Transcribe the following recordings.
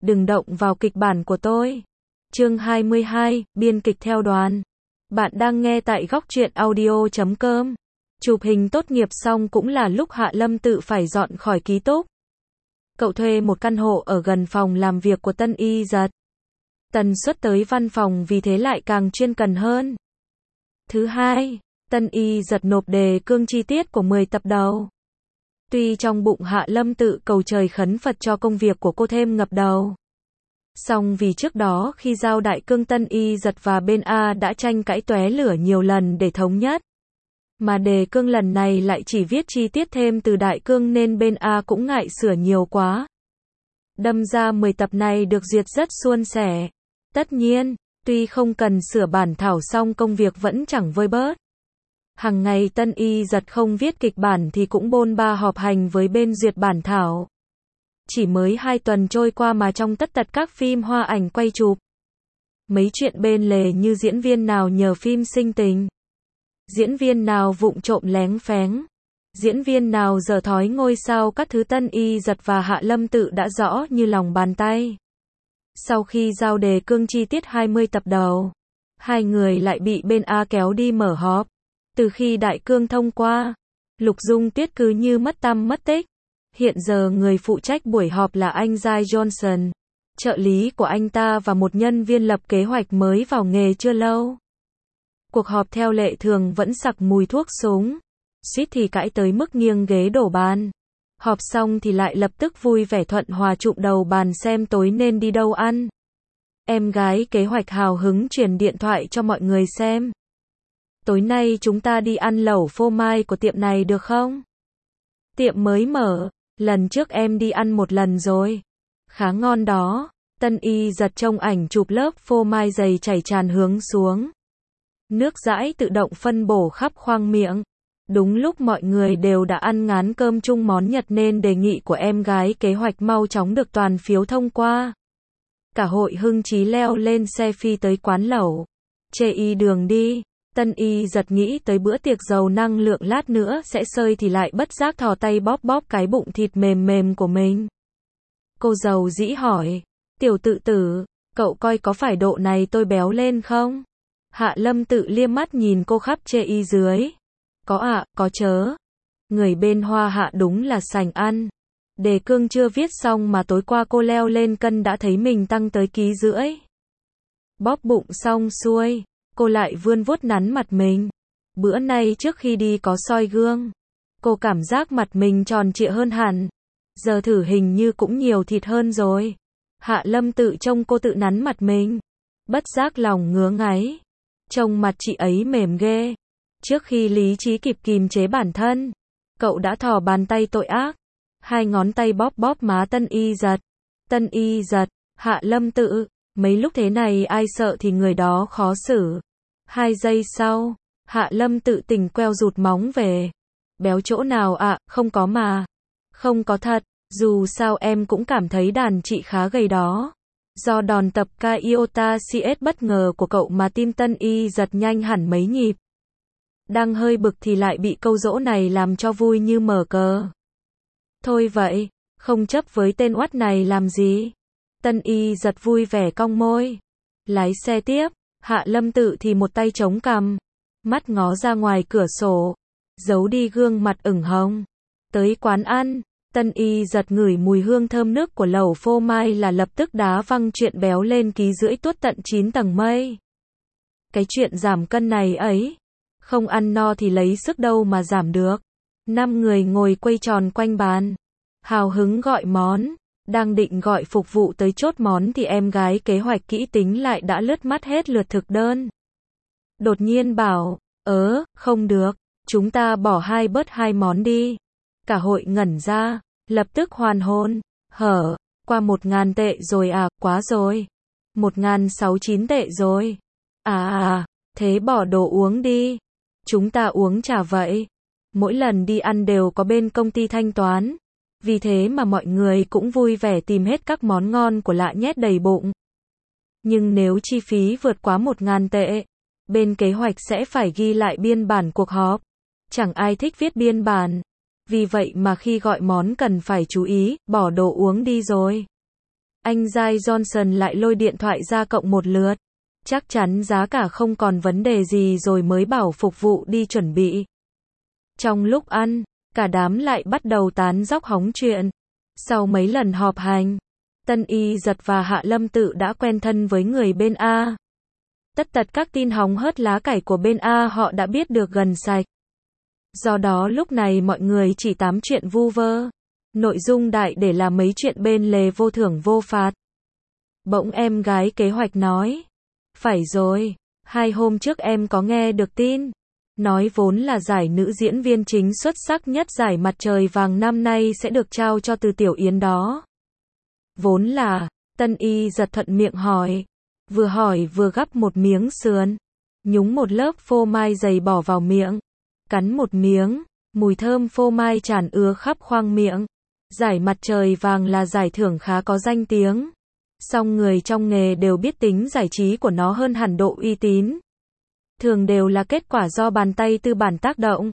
đừng động vào kịch bản của tôi. Chương 22, biên kịch theo đoàn. Bạn đang nghe tại góc truyện audio.com. Chụp hình tốt nghiệp xong cũng là lúc Hạ Lâm Tự phải dọn khỏi ký túc. Cậu thuê một căn hộ ở gần phòng làm việc của Tân Y Dật. Tần suất tới văn phòng vì thế lại càng chuyên cần hơn. Thứ hai, Tân Y Dật nộp đề cương chi tiết của 10 tập đầu. Tuy trong bụng Hạ Lâm Tự cầu trời khấn Phật cho công việc của cô thêm ngập đầu. Song vì trước đó khi giao đại cương Tân Y Dật và bên A đã tranh cãi tóe lửa nhiều lần để thống nhất. Mà đề cương lần này lại chỉ viết chi tiết thêm từ đại cương nên bên A cũng ngại sửa nhiều quá. Đâm ra 10 tập này được duyệt rất suôn sẻ. Tất nhiên, tuy không cần sửa bản thảo song công việc vẫn chẳng vơi bớt. Hằng ngày Tân Y Dật không viết kịch bản thì cũng bôn ba họp hành với bên duyệt bản thảo. Chỉ mới 2 tuần trôi qua mà trong tất tật các phim hoa ảnh quay chụp. Mấy chuyện bên lề như diễn viên nào nhờ phim sinh tình. Diễn viên nào vụng trộm léng phéng. Diễn viên nào dở thói ngôi sao các thứ Tân Y Dật và Hạ Lâm Tự đã rõ như lòng bàn tay. Sau khi giao đề cương chi tiết 20 tập đầu, hai người lại bị bên A kéo đi mở họp. Từ khi đại cương thông qua, Lục Dung Tuyết cứ như mất tăm mất tích. Hiện giờ người phụ trách buổi họp là anh Giai Johnson, trợ lý của anh ta và một nhân viên lập kế hoạch mới vào nghề chưa lâu. Cuộc họp theo lệ thường vẫn sặc mùi thuốc súng, suýt thì cãi tới mức nghiêng ghế đổ bàn. Họp xong thì lại lập tức vui vẻ thuận hòa chụm đầu bàn xem tối nên đi đâu ăn. Em gái kế hoạch hào hứng truyền điện thoại cho mọi người xem. Tối nay chúng ta đi ăn lẩu phô mai của tiệm này được không? Tiệm mới mở, lần trước em đi ăn một lần rồi. Khá ngon đó. Tân Y Dật trông ảnh chụp lớp phô mai dày chảy tràn hướng xuống. Nước dãi tự động phân bổ khắp khoang miệng. Đúng lúc mọi người đều đã ăn ngán cơm chung món Nhật nên đề nghị của em gái kế hoạch mau chóng được toàn phiếu thông qua. Cả hội hưng chí leo lên xe phi tới quán lẩu. Chê y đường đi. Tân Y Dật nghĩ tới bữa tiệc giàu năng lượng lát nữa sẽ sơi thì lại bất giác thò tay bóp bóp cái bụng thịt mềm mềm của mình. Cô giàu dĩ hỏi, tiểu tự tử, cậu coi có phải độ này tôi béo lên không? Hạ Lâm Tự liếc mắt nhìn cô khắp chê y dưới. Có ạ, có chớ. Người bên Hoa Hạ đúng là sành ăn. Đề cương chưa viết xong mà tối qua cô leo lên cân đã thấy mình tăng tới 1,5 kg. Bóp bụng xong xuôi, cô lại vươn vuốt nắn mặt mình. Bữa nay trước khi đi có soi gương. Cô cảm giác mặt mình tròn trịa hơn hẳn. Giờ thử hình như cũng nhiều thịt hơn rồi. Hạ Lâm Tự trông cô tự nắn mặt mình. Bất giác lòng ngứa ngáy. Trông mặt chị ấy mềm ghê. Trước khi lý trí kịp kìm chế bản thân, cậu đã thò bàn tay tội ác. 2 ngón tay bóp bóp má Tân Y Dật. Tân Y Dật, Hạ Lâm Tự, mấy lúc thế này ai sợ thì người đó khó xử. 2 giây sau, Hạ Lâm Tự tỉnh queo rụt móng về. Béo chỗ nào ạ, không có mà. Không có thật, dù sao em cũng cảm thấy đàn chị khá gầy đó. Do đòn tập Kaiota CS bất ngờ của cậu mà tim Tân Y Dật nhanh hẳn mấy nhịp. Đang hơi bực thì lại bị câu dỗ này làm cho vui như mở cờ. Thôi vậy, không chấp với tên oắt này làm gì. Tân Y Dật vui vẻ cong môi. Lái xe tiếp, Hạ Lâm Tự thì một tay chống cằm, mắt ngó ra ngoài cửa sổ, giấu đi gương mặt ửng hồng. Tới quán ăn, Tân Y Dật ngửi mùi hương thơm nước của lẩu phô mai là lập tức đá văng chuyện béo lên 1,5 kg tuốt tận 9 tầng mây. Cái chuyện giảm cân này ấy, không ăn no thì lấy sức đâu mà giảm được. 5 người ngồi quây tròn quanh bàn, hào hứng gọi món. Đang định gọi phục vụ tới chốt món thì em gái kế hoạch kỹ tính lại đã lướt mắt hết lượt thực đơn. Đột nhiên bảo, không được, chúng ta bỏ bớt 2 món đi. Cả hội ngẩn ra, lập tức hoàn hồn, qua 1.000 tệ rồi à, quá rồi. 1.069 tệ rồi. Thế bỏ đồ uống đi. Chúng ta uống trà vậy. Mỗi lần đi ăn đều có bên công ty thanh toán. Vì thế mà mọi người cũng vui vẻ tìm hết các món ngon của lạ nhét đầy bụng. Nhưng nếu chi phí vượt quá 1.000 tệ, bên kế hoạch sẽ phải ghi lại biên bản cuộc họp. Chẳng ai thích viết biên bản. Vì vậy mà khi gọi món cần phải chú ý, bỏ đồ uống đi rồi. Anh Giai Johnson lại lôi điện thoại ra cộng một lượt. Chắc chắn giá cả không còn vấn đề gì rồi mới bảo phục vụ đi chuẩn bị. Trong lúc ăn, cả đám lại bắt đầu tán dóc hóng chuyện. Sau mấy lần họp hành, Tân Y Giật và Hạ Lâm Tự đã quen thân với người bên A. Tất tật các tin hóng hớt lá cải của bên A họ đã biết được gần sạch. Do đó lúc này mọi người chỉ tám chuyện vu vơ. Nội dung đại để là mấy chuyện bên lề vô thưởng vô phạt. Bỗng em gái kế hoạch nói. Phải rồi, 2 hôm trước em có nghe được tin. Nói vốn là giải nữ diễn viên chính xuất sắc nhất giải Mặt Trời Vàng năm nay sẽ được trao cho Từ Tiểu Yến đó. Vốn là, Tân Y Giật thuận miệng hỏi. Hỏi vừa gắp một miếng sườn. Nhúng một lớp phô mai dày bỏ vào miệng. Cắn một miếng, mùi thơm phô mai tràn ứa khắp khoang miệng. Giải Mặt Trời Vàng là giải thưởng khá có danh tiếng. Song người trong nghề đều biết tính giải trí của nó hơn hẳn độ uy tín. Thường đều là kết quả do bàn tay tư bản tác động.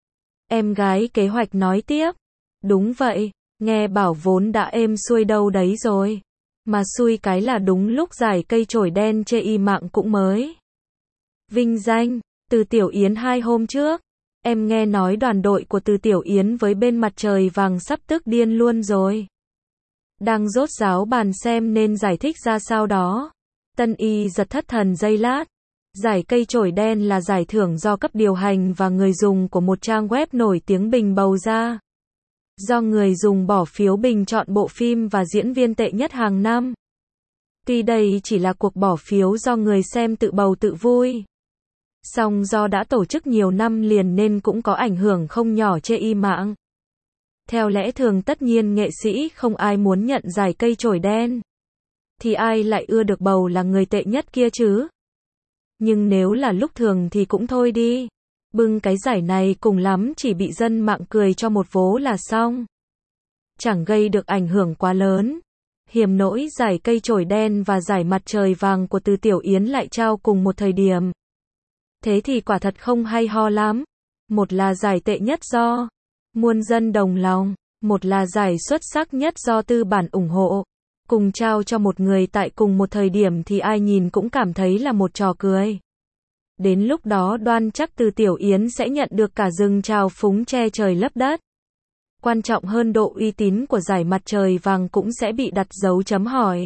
Em gái kế hoạch nói tiếp. Đúng vậy, nghe bảo vốn đã êm xuôi đâu đấy rồi. Mà xui cái là đúng lúc giải cây chổi đen chê y mạng cũng mới. Vinh danh, Từ Tiểu Yến 2 hôm trước. Em nghe nói đoàn đội của Từ Tiểu Yến với bên Mặt Trời Vàng sắp tức điên luôn rồi. Đang rốt ráo bàn xem nên giải thích ra sao đó. Tân Y Giật thất thần giây lát. Giải cây chổi đen là giải thưởng do cấp điều hành và người dùng của một trang web nổi tiếng bình bầu ra. Do người dùng bỏ phiếu bình chọn bộ phim và diễn viên tệ nhất hàng năm. Tuy đây chỉ là cuộc bỏ phiếu do người xem tự bầu tự vui. Song do đã tổ chức nhiều năm liền nên cũng có ảnh hưởng không nhỏ chê y mạng. Theo lẽ thường tất nhiên nghệ sĩ không ai muốn nhận giải cây chổi đen. Thì ai lại ưa được bầu là người tệ nhất kia chứ? Nhưng nếu là lúc thường thì cũng thôi đi. Bưng cái giải này cùng lắm chỉ bị dân mạng cười cho một vố là xong. Chẳng gây được ảnh hưởng quá lớn. Hiểm nỗi giải cây chổi đen và giải Mặt Trời Vàng của Từ Tiểu Yến lại trao cùng một thời điểm. Thế thì quả thật không hay ho lắm. Một là giải tệ nhất do muôn dân đồng lòng, một là giải xuất sắc nhất do tư bản ủng hộ. Cùng trao cho một người tại cùng một thời điểm thì ai nhìn cũng cảm thấy là một trò cười. Đến lúc đó đoan chắc Từ Tiểu Yến sẽ nhận được cả rừng trào phúng che trời lấp đất. Quan trọng hơn độ uy tín của giải Mặt Trời Vàng cũng sẽ bị đặt dấu chấm hỏi.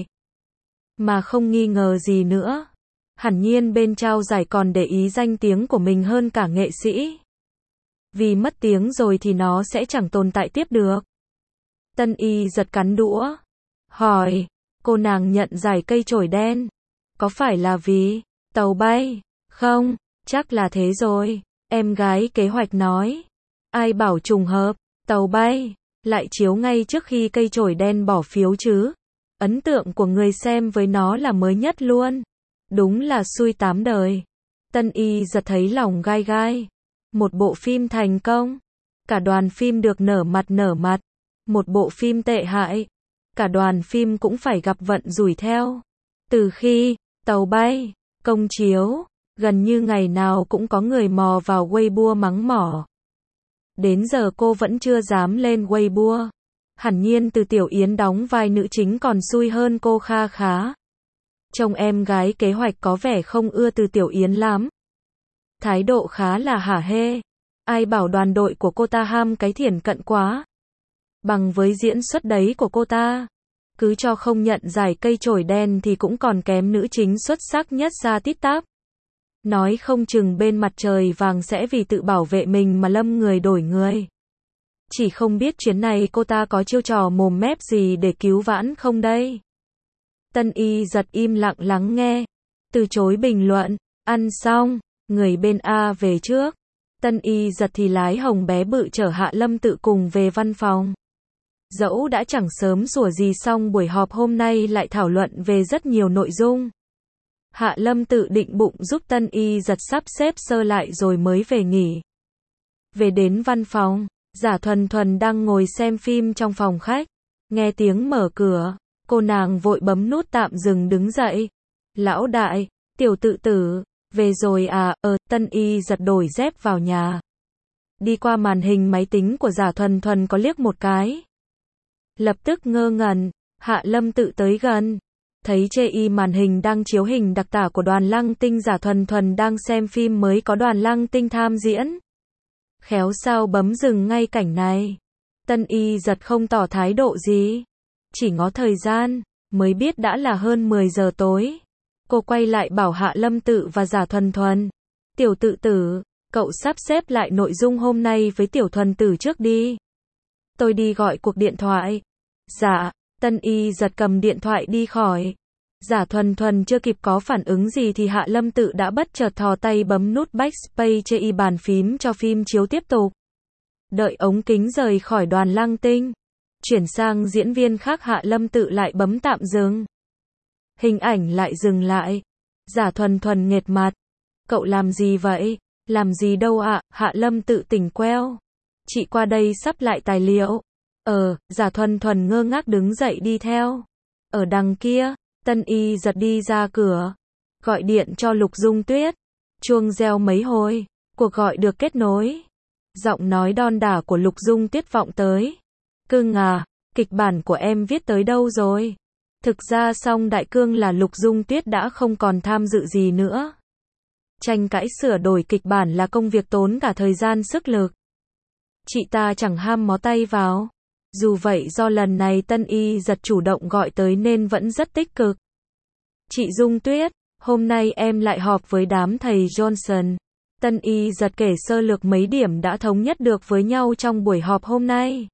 Mà không nghi ngờ gì nữa. Hẳn nhiên bên trao giải còn để ý danh tiếng của mình hơn cả nghệ sĩ. Vì mất tiếng rồi thì nó sẽ chẳng tồn tại tiếp được. Tân Y Giật cắn đũa. Hỏi, cô nàng nhận giải cây chổi đen. Có phải là vì tàu bay? Không, chắc là thế rồi. Em gái kế hoạch nói. Ai bảo trùng hợp, tàu bay lại chiếu ngay trước khi cây chổi đen bỏ phiếu chứ. Ấn tượng của người xem với nó là mới nhất luôn. Đúng là xui 8 đời. Tân Y Giật thấy lòng gai gai. Một bộ phim thành công. Cả đoàn phim được nở mặt. Một bộ phim tệ hại. Cả đoàn phim cũng phải gặp vận rủi theo. Từ khi tàu bay công chiếu, gần như ngày nào cũng có người mò vào Weibo mắng mỏ. Đến giờ cô vẫn chưa dám lên Weibo. Hẳn nhiên Từ Tiểu Yến đóng vai nữ chính còn xui hơn cô kha khá. Trông em gái kế hoạch có vẻ không ưa Từ Tiểu Yến lắm. Thái độ khá là hả hê. Ai bảo đoàn đội của cô ta ham cái thiển cận quá. Bằng với diễn xuất đấy của cô ta. Cứ cho không nhận giải cây chổi đen thì cũng còn kém nữ chính xuất sắc nhất ra tít tắp. Nói không chừng bên Mặt Trời Vàng sẽ vì tự bảo vệ mình mà lâm người đổi người. Chỉ không biết chuyến này cô ta có chiêu trò mồm mép gì để cứu vãn không đây. Tân Y Giật im lặng lắng nghe. Từ chối bình luận. Ăn xong, người bên A về trước. Tân Y Giật thì lái hồng bé bự chở Hạ Lâm Tự cùng về văn phòng. Dẫu đã chẳng sớm sủa gì xong buổi họp hôm nay lại thảo luận về rất nhiều nội dung. Hạ Lâm Tự định bụng giúp Tân Y Giật sắp xếp sơ lại rồi mới về nghỉ. Về đến văn phòng, Giả Thuần Thuần đang ngồi xem phim trong phòng khách. Nghe tiếng mở cửa, cô nàng vội bấm nút tạm dừng đứng dậy. Lão đại, tiểu tự tử, về rồi à? Tân Y Giật đổi dép vào nhà. Đi qua màn hình máy tính của Giả Thuần Thuần có liếc một cái. Lập tức ngơ ngẩn, Hạ Lâm Tự tới gần, thấy chê y màn hình đang chiếu hình đặc tả của Đoàn Lăng Tinh, Giả Thuần Thuần đang xem phim mới có Đoàn Lăng Tinh tham diễn. Khéo sao bấm dừng ngay cảnh này. Tân Y giật không tỏ thái độ gì, chỉ ngó thời gian, mới biết đã là hơn 10 giờ tối. Cô quay lại bảo Hạ Lâm Tự và Giả Thuần Thuần, Tiểu Tự Tử, cậu sắp xếp lại nội dung hôm nay với Tiểu Thuần Tử trước đi. Tôi đi gọi cuộc điện thoại. Dạ. Tân Y giật cầm điện thoại đi khỏi. Giả Thuần Thuần chưa kịp có phản ứng gì thì Hạ Lâm Tự đã bất chợt thò tay bấm nút backspace trên y bàn phím cho phim chiếu tiếp tục. Đợi ống kính rời khỏi Đoàn Lăng Tinh, chuyển sang diễn viên khác, Hạ Lâm Tự lại bấm tạm dừng. Hình ảnh lại dừng lại. Giả Thuần Thuần nghệt mặt. Cậu làm gì vậy? Làm gì đâu ạ? Hạ Lâm Tự tỉnh queo. Chị qua đây sắp lại tài liệu. Giả Thuần Thuần ngơ ngác đứng dậy đi theo. Ở đằng kia, Tân Y giật đi ra cửa, gọi điện cho Lục Dung Tuyết. Chuông reo mấy hồi, cuộc gọi được kết nối. Giọng nói đon đả của Lục Dung Tuyết vọng tới. Cưng à, kịch bản của em viết tới đâu rồi? Thực ra Song Đại Cương là Lục Dung Tuyết đã không còn tham dự gì nữa. Tranh cãi sửa đổi kịch bản là công việc tốn cả thời gian sức lực. Chị ta chẳng ham mó tay vào. Dù vậy do lần này Tân Y giật chủ động gọi tới nên vẫn rất tích cực. Chị Dung Tuyết, hôm nay em lại họp với đám thầy Johnson. Tân Y giật kể sơ lược mấy điểm đã thống nhất được với nhau trong buổi họp hôm nay.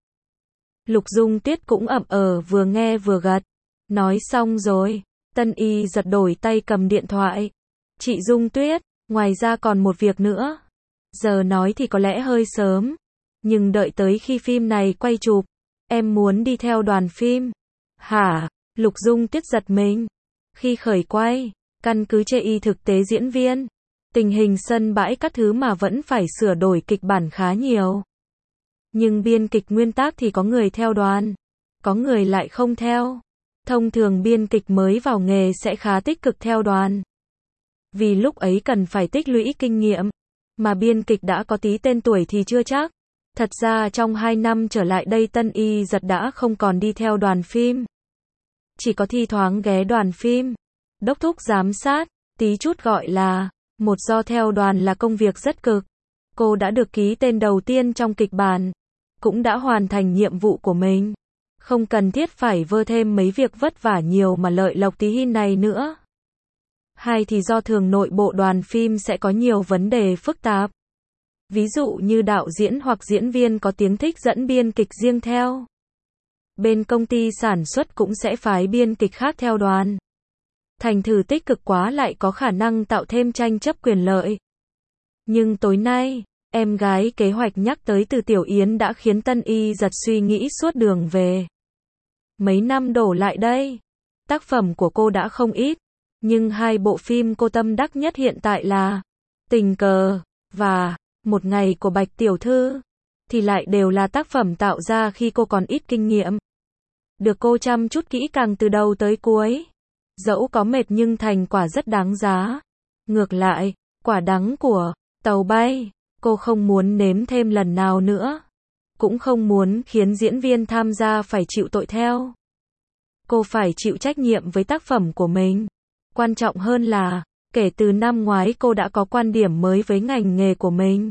Lục Dung Tuyết cũng vừa nghe vừa gật. Nói xong rồi, Tân Y giật đổi tay cầm điện thoại. Chị Dung Tuyết, ngoài ra còn một việc nữa. Giờ nói thì có lẽ hơi sớm, nhưng đợi tới khi phim này quay chụp, em muốn đi theo đoàn phim. Hả? Lục Dung Tuyết giật mình. Khi khởi quay, căn cứ chê y thực tế diễn viên, tình hình sân bãi các thứ mà vẫn phải sửa đổi kịch bản khá nhiều. Nhưng biên kịch nguyên tác thì có người theo đoàn, có người lại không theo. Thông thường biên kịch mới vào nghề sẽ khá tích cực theo đoàn, vì lúc ấy cần phải tích lũy kinh nghiệm, mà biên kịch đã có tí tên tuổi thì chưa chắc. Thật ra trong 2 năm trở lại đây Tân Y giật đã không còn đi theo đoàn phim. Chỉ có thi thoảng ghé đoàn phim, đốc thúc giám sát, tí chút gọi là. Một do theo đoàn là công việc rất cực. Cô đã được ký tên đầu tiên trong kịch bản, cũng đã hoàn thành nhiệm vụ của mình. Không cần thiết phải vơ thêm mấy việc vất vả nhiều mà lợi lộc tí hin này nữa. Hai thì do thường nội bộ đoàn phim sẽ có nhiều vấn đề phức tạp. Ví dụ như đạo diễn hoặc diễn viên có tiếng thích dẫn biên kịch riêng theo. Bên công ty sản xuất cũng sẽ phái biên kịch khác theo đoàn. Thành thử tích cực quá lại có khả năng tạo thêm tranh chấp quyền lợi. Nhưng tối nay, em gái kế hoạch nhắc tới Từ Tiểu Yến đã khiến Tân Y giật suy nghĩ suốt đường về. Mấy năm đổ lại đây, tác phẩm của cô đã không ít, nhưng 2 bộ phim cô tâm đắc nhất hiện tại là Tình Cờ và Một Ngày của Bạch Tiểu Thư, thì lại đều là tác phẩm tạo ra khi cô còn ít kinh nghiệm. Được cô chăm chút kỹ càng từ đầu tới cuối. Dẫu có mệt nhưng thành quả rất đáng giá. Ngược lại, quả đắng của Tàu Bay, cô không muốn nếm thêm lần nào nữa. Cũng không muốn khiến diễn viên tham gia phải chịu tội theo. Cô phải chịu trách nhiệm với tác phẩm của mình. Quan trọng hơn là, kể từ năm ngoái cô đã có quan điểm mới với ngành nghề của mình.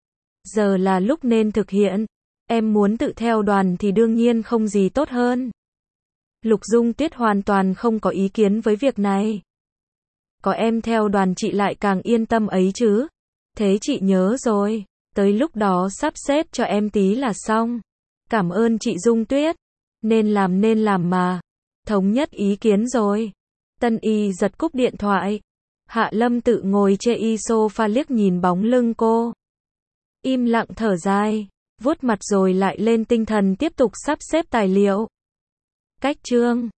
Giờ là lúc nên thực hiện. Em muốn tự theo đoàn thì đương nhiên không gì tốt hơn. Lục Dung Tuyết hoàn toàn không có ý kiến với việc này. Có em theo đoàn chị lại càng yên tâm ấy chứ. Thế chị nhớ rồi, tới lúc đó sắp xếp cho em tí là xong. Cảm ơn chị Dung Tuyết. Nên làm mà. Thống nhất ý kiến rồi. Tân Y giật cúp điện thoại. Hạ Lâm Tự ngồi trên y sofa liếc nhìn bóng lưng cô. Im lặng thở dài, vuốt mặt rồi lại lên tinh thần tiếp tục sắp xếp tài liệu. Cách chương